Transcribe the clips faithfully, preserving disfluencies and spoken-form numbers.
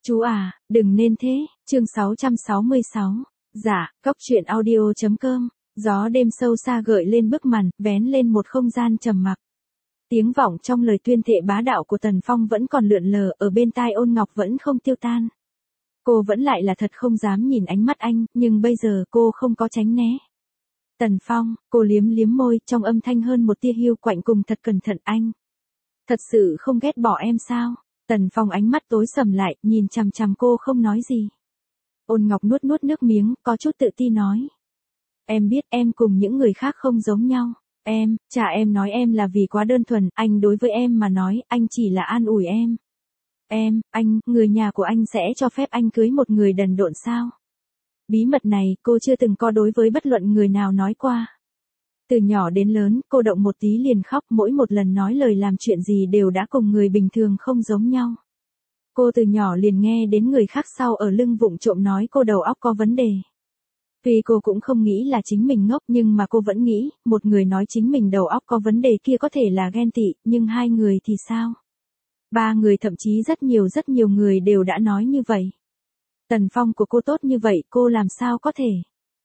Chú à, đừng nên thế, chương sáu trăm sáu mươi sáu. Dạ, Cóc truyện audio.com, gió đêm sâu xa gợi lên bức màn, vén lên một không gian trầm mặc. Tiếng vọng trong lời tuyên thệ bá đạo của Tần Phong vẫn còn lượn lờ, ở bên tai Ôn Ngọc vẫn không tiêu tan. Cô vẫn lại là thật không dám nhìn ánh mắt anh, nhưng bây giờ cô không có tránh né. Tần Phong, cô liếm liếm môi, trong âm thanh hơn một tia hiu quạnh cùng thật cẩn thận. Anh thật sự không ghét bỏ em sao? Tần Phong ánh mắt tối sầm lại, nhìn chằm chằm cô không nói gì. Ôn Ngọc nuốt nuốt nước miếng, có chút tự ti nói. Em biết em cùng những người khác không giống nhau. Em, chả em nói em là vì quá đơn thuần, anh đối với em mà nói, anh chỉ là an ủi em. Em, anh, người nhà của anh sẽ cho phép anh cưới một người đần độn sao? Bí mật này, cô chưa từng có đối với bất luận người nào nói qua. Từ nhỏ đến lớn, cô động một tí liền khóc, mỗi một lần nói lời làm chuyện gì đều đã cùng người bình thường không giống nhau. Cô từ nhỏ liền nghe đến người khác sau ở lưng vụng trộm nói cô đầu óc có vấn đề. Tuy cô cũng không nghĩ là chính mình ngốc, nhưng mà cô vẫn nghĩ, một người nói chính mình đầu óc có vấn đề kia có thể là ghen tị, nhưng hai người thì sao? Ba người, thậm chí rất nhiều rất nhiều người đều đã nói như vậy. Tần Phong của cô tốt như vậy, cô làm sao có thể?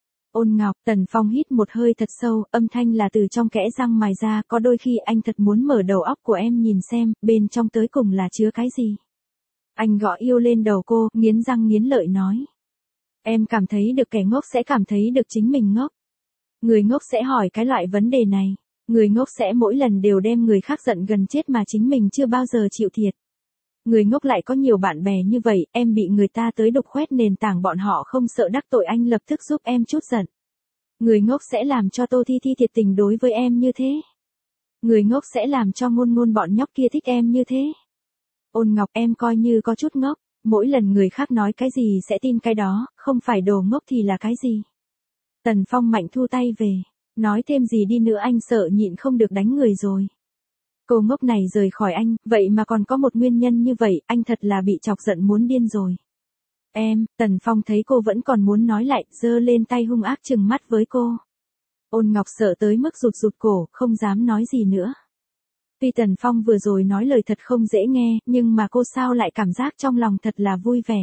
Ôn Ngọc, Tần Phong hít một hơi thật sâu, âm thanh là từ trong kẽ răng mài ra, có đôi khi anh thật muốn mở đầu óc của em nhìn xem, bên trong tới cùng là chứa cái gì. Anh gõ yêu lên đầu cô, nghiến răng nghiến lợi nói. Em cảm thấy được kẻ ngốc sẽ cảm thấy được chính mình ngốc. Người ngốc sẽ hỏi cái loại vấn đề này. Người ngốc sẽ mỗi lần đều đem người khác giận gần chết mà chính mình chưa bao giờ chịu thiệt. Người ngốc lại có nhiều bạn bè như vậy, em bị người ta tới đục khoét nền tảng bọn họ không sợ đắc tội anh lập tức giúp em chút giận. Người ngốc sẽ làm cho Tô Thi Thi thiệt tình đối với em như thế. Người ngốc sẽ làm cho ngôn ngôn bọn nhóc kia thích em như thế. Ôn Ngọc, em coi như có chút ngốc, mỗi lần người khác nói cái gì sẽ tin cái đó, không phải đồ ngốc thì là cái gì. Tần Phong mạnh thu tay về, nói thêm gì đi nữa anh sợ nhịn không được đánh người rồi. Cô ngốc này rời khỏi anh, vậy mà còn có một nguyên nhân như vậy, anh thật là bị chọc giận muốn điên rồi. Em, Tần Phong thấy cô vẫn còn muốn nói lại, giơ lên tay hung ác trừng mắt với cô. Ôn Ngọc sợ tới mức rụt rụt cổ, không dám nói gì nữa. Tuy Tần Phong vừa rồi nói lời thật không dễ nghe, nhưng mà cô sao lại cảm giác trong lòng thật là vui vẻ.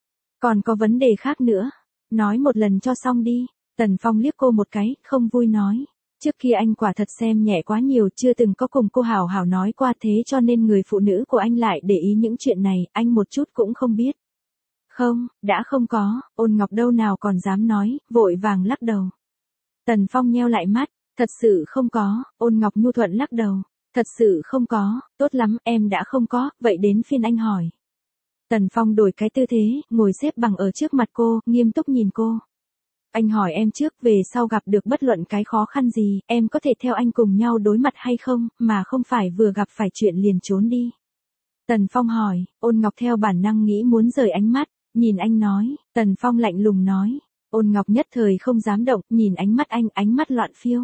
Còn có vấn đề khác nữa. Nói một lần cho xong đi. Tần Phong liếc cô một cái, không vui nói. Trước kia anh quả thật xem nhẹ quá nhiều, chưa từng có cùng cô hảo hảo nói qua, thế cho nên người phụ nữ của anh lại để ý những chuyện này, anh một chút cũng không biết. Không, đã không có, Ôn Ngọc đâu nào còn dám nói, vội vàng lắc đầu. Tần Phong nheo lại mắt, thật sự không có, Ôn Ngọc nhu thuận lắc đầu. Thật sự không có, tốt lắm, em đã không có, vậy đến phiên anh hỏi. Tần Phong đổi cái tư thế, ngồi xếp bằng ở trước mặt cô, nghiêm túc nhìn cô. Anh hỏi em trước, về sau gặp được bất luận cái khó khăn gì, em có thể theo anh cùng nhau đối mặt hay không, mà không phải vừa gặp phải chuyện liền trốn đi. Tần Phong hỏi, Ôn Ngọc theo bản năng nghĩ muốn rời ánh mắt, nhìn anh nói, Tần Phong lạnh lùng nói. Ôn Ngọc nhất thời không dám động, nhìn ánh mắt anh, ánh mắt loạn phiêu.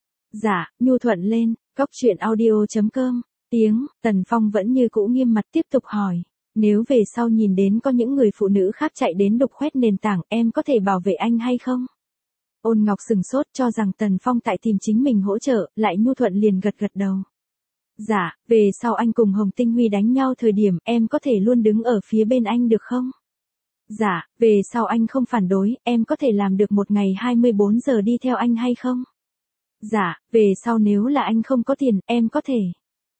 Dạ, nhu thuận lên. Cóc truyện audio.com, tiếng, Tần Phong vẫn như cũ nghiêm mặt tiếp tục hỏi. Nếu về sau nhìn đến có những người phụ nữ khác chạy đến đục khoét nền tảng, em có thể bảo vệ anh hay không? Ôn Ngọc sừng sốt cho rằng Tần Phong tại tìm chính mình hỗ trợ, lại nhu thuận liền gật gật đầu. Dạ, về sau anh cùng Hồng Tinh Huy đánh nhau thời điểm, em có thể luôn đứng ở phía bên anh được không? Dạ, về sau anh không phản đối, em có thể làm được một ngày hai mươi bốn giờ đi theo anh hay không? Dạ, về sau nếu là anh không có tiền, em có thể.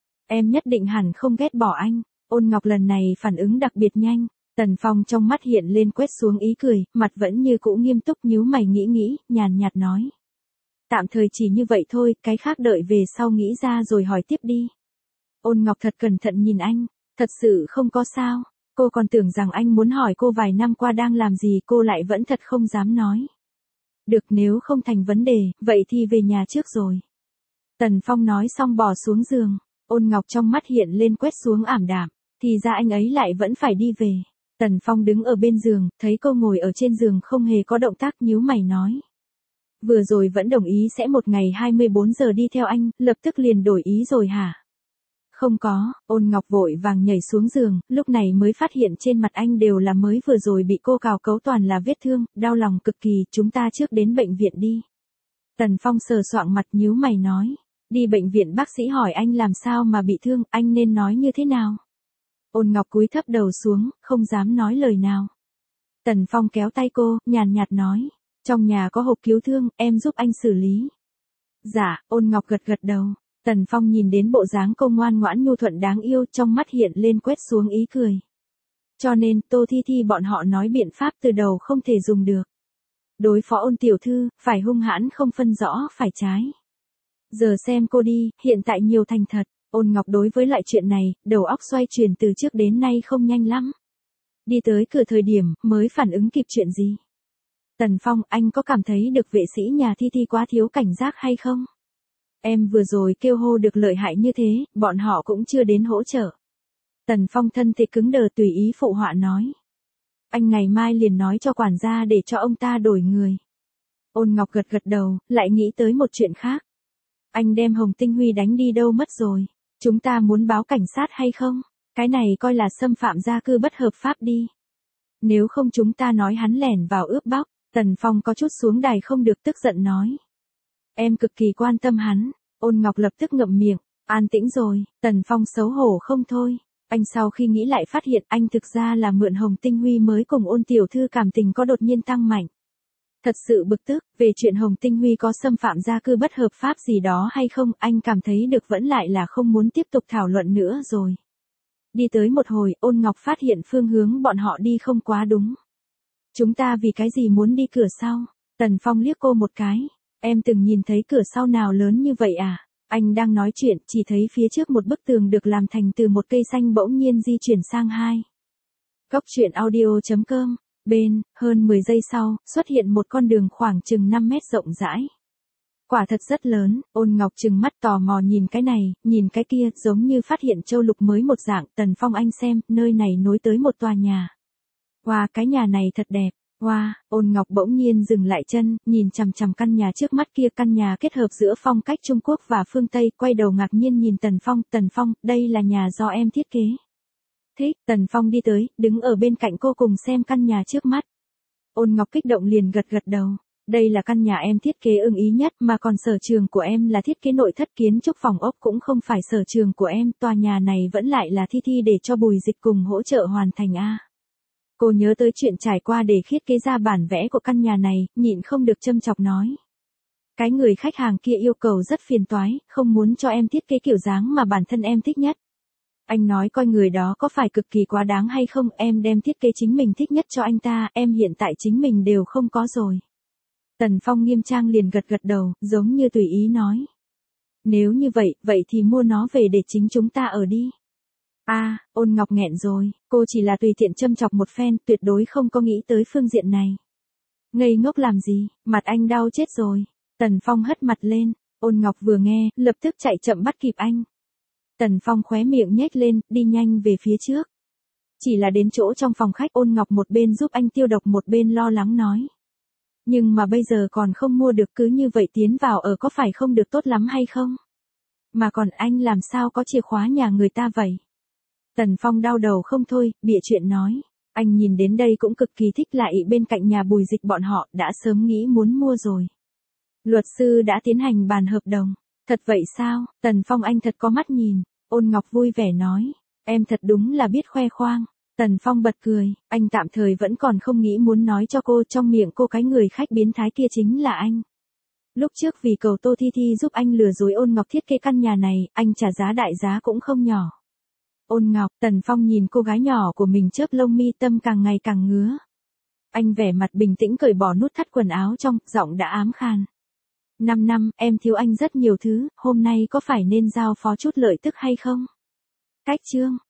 Em nhất định hẳn không ghét bỏ anh. Ôn Ngọc lần này phản ứng đặc biệt nhanh. Tần Phong trong mắt hiện lên quét xuống ý cười, mặt vẫn như cũ nghiêm túc nhíu mày nghĩ nghĩ, nhàn nhạt nói. Tạm thời chỉ như vậy thôi, cái khác đợi về sau nghĩ ra rồi hỏi tiếp đi. Ôn Ngọc thật cẩn thận nhìn anh, thật sự không có sao. Cô còn tưởng rằng anh muốn hỏi cô vài năm qua đang làm gì, cô lại vẫn thật không dám nói. Được, nếu không thành vấn đề, vậy thì về nhà trước rồi. Tần Phong nói xong bò xuống giường, Ôn Ngọc trong mắt hiện lên quét xuống ảm đạm, thì ra anh ấy lại vẫn phải đi về. Tần Phong đứng ở bên giường, thấy cô ngồi ở trên giường không hề có động tác, nhíu mày nói. Vừa rồi vẫn đồng ý sẽ một ngày hai mươi bốn giờ đi theo anh, lập tức liền đổi ý rồi hả? Không có, Ôn Ngọc vội vàng nhảy xuống giường, lúc này mới phát hiện trên mặt anh đều là mới vừa rồi bị cô cào cấu toàn là vết thương, đau lòng cực kỳ, chúng ta trước đến bệnh viện đi. Tần Phong sờ soạng mặt nhíu mày nói, đi bệnh viện bác sĩ hỏi anh làm sao mà bị thương, anh nên nói như thế nào? Ôn Ngọc cúi thấp đầu xuống, không dám nói lời nào. Tần Phong kéo tay cô, nhàn nhạt nói. Trong nhà có hộp cứu thương, em giúp anh xử lý. Dạ, Ôn Ngọc gật gật đầu. Tần Phong nhìn đến bộ dáng cô ngoan ngoãn nhu thuận đáng yêu, trong mắt hiện lên quét xuống ý cười. Cho nên, Tô Thi Thi bọn họ nói biện pháp từ đầu không thể dùng được. Đối phó Ôn tiểu thư, phải hung hãn không phân rõ phải trái. Giờ xem cô đi, hiện tại nhiều thành thật. Ôn Ngọc đối với lại chuyện này, đầu óc xoay chuyển từ trước đến nay không nhanh lắm. Đi tới cửa thời điểm, mới phản ứng kịp chuyện gì. Tần Phong, anh có cảm thấy được vệ sĩ nhà Thi Thi quá thiếu cảnh giác hay không? Em vừa rồi kêu hô được lợi hại như thế, bọn họ cũng chưa đến hỗ trợ. Tần Phong thân thể cứng đờ tùy ý phụ họa nói. Anh ngày mai liền nói cho quản gia để cho ông ta đổi người. Ôn Ngọc gật gật đầu, lại nghĩ tới một chuyện khác. Anh đem Hồng Tinh Huy đánh đi đâu mất rồi? Chúng ta muốn báo cảnh sát hay không? Cái này coi là xâm phạm gia cư bất hợp pháp đi. Nếu không chúng ta nói hắn lẻn vào ướp bóc. Tần Phong có chút xuống đài không được tức giận nói. Em cực kỳ quan tâm hắn. Ôn Ngọc lập tức ngậm miệng. An tĩnh rồi. Tần Phong xấu hổ không thôi. Anh sau khi nghĩ lại phát hiện anh thực ra là mượn Hồng Tinh Huy mới cùng Ôn tiểu thư cảm tình có đột nhiên tăng mạnh. Thật sự bực tức, về chuyện Hồng Tinh Huy có xâm phạm gia cư bất hợp pháp gì đó hay không, anh cảm thấy được vẫn lại là không muốn tiếp tục thảo luận nữa rồi. Đi tới một hồi, Ôn Ngọc phát hiện phương hướng bọn họ đi không quá đúng. Chúng ta vì cái gì muốn đi cửa sau? Tần Phong liếc cô một cái. Em từng nhìn thấy cửa sau nào lớn như vậy à? Anh đang nói chuyện, chỉ thấy phía trước một bức tường được làm thành từ một cây xanh bỗng nhiên di chuyển sang hai. Cốc truyện audio chấm com. Bên, hơn mười giây sau, xuất hiện một con đường khoảng chừng năm mét rộng rãi. Quả thật rất lớn, Ôn Ngọc trừng mắt tò mò nhìn cái này, nhìn cái kia, giống như phát hiện châu lục mới một dạng. Tần Phong anh xem, nơi này nối tới một tòa nhà. Wow, cái nhà này thật đẹp. Wow, Ôn Ngọc bỗng nhiên dừng lại chân, nhìn chằm chằm căn nhà trước mắt kia, căn nhà kết hợp giữa phong cách Trung Quốc và phương Tây, quay đầu ngạc nhiên nhìn Tần Phong. Tần Phong, đây là nhà do em thiết kế. Thích, Tần Phong đi tới, đứng ở bên cạnh cô cùng xem căn nhà trước mắt. Ôn Ngọc kích động liền gật gật đầu. Đây là căn nhà em thiết kế ưng ý nhất, mà còn sở trường của em là thiết kế nội thất, kiến trúc phòng ốc cũng không phải sở trường của em, tòa nhà này vẫn lại là Thi Thi để cho Bùi Dịch cùng hỗ trợ hoàn thành a. Cô nhớ tới chuyện trải qua để thiết kế ra bản vẽ của căn nhà này, nhịn không được châm chọc nói. Cái người khách hàng kia yêu cầu rất phiền toái, không muốn cho em thiết kế kiểu dáng mà bản thân em thích nhất. Anh nói coi người đó có phải cực kỳ quá đáng hay không, em đem thiết kế chính mình thích nhất cho anh ta, em hiện tại chính mình đều không có rồi. Tần Phong nghiêm trang liền gật gật đầu, giống như tùy ý nói. Nếu như vậy, vậy thì mua nó về để chính chúng ta ở đi. A, à, Ôn Ngọc nghẹn rồi, cô chỉ là tùy tiện châm chọc một phen, tuyệt đối không có nghĩ tới phương diện này. Ngây ngốc làm gì, mặt anh đau chết rồi. Tần Phong hất mặt lên, Ôn Ngọc vừa nghe, lập tức chạy chậm bắt kịp anh. Tần Phong khóe miệng nhếch lên, đi nhanh về phía trước. Chỉ là đến chỗ trong phòng khách, Ôn Ngọc một bên giúp anh tiêu độc một bên lo lắng nói. Nhưng mà bây giờ còn không mua được, cứ như vậy tiến vào ở có phải không được tốt lắm hay không? Mà còn anh làm sao có chìa khóa nhà người ta vậy? Tần Phong đau đầu không thôi, bịa chuyện nói. Anh nhìn đến đây cũng cực kỳ thích, lại bên cạnh nhà Bùi Dịch bọn họ, đã sớm nghĩ muốn mua rồi. Luật sư đã tiến hành bàn hợp đồng. Thật vậy sao? Tần Phong anh thật có mắt nhìn. Ôn Ngọc vui vẻ nói. Em thật đúng là biết khoe khoang. Tần Phong bật cười, anh tạm thời vẫn còn không nghĩ muốn nói cho cô, trong miệng cô cái người khách biến thái kia chính là anh. Lúc trước vì cầu Tô Thi Thi giúp anh lừa dối Ôn Ngọc thiết kế căn nhà này, anh trả giá đại giá cũng không nhỏ. Ôn Ngọc, Tần Phong nhìn cô gái nhỏ của mình chớp lông mi, tâm càng ngày càng ngứa. Anh vẻ mặt bình tĩnh cởi bỏ nút thắt quần áo trong, giọng đã ám khan. Năm năm, em thiếu anh rất nhiều thứ, hôm nay có phải nên giao phó chút lợi tức hay không? Cách chương.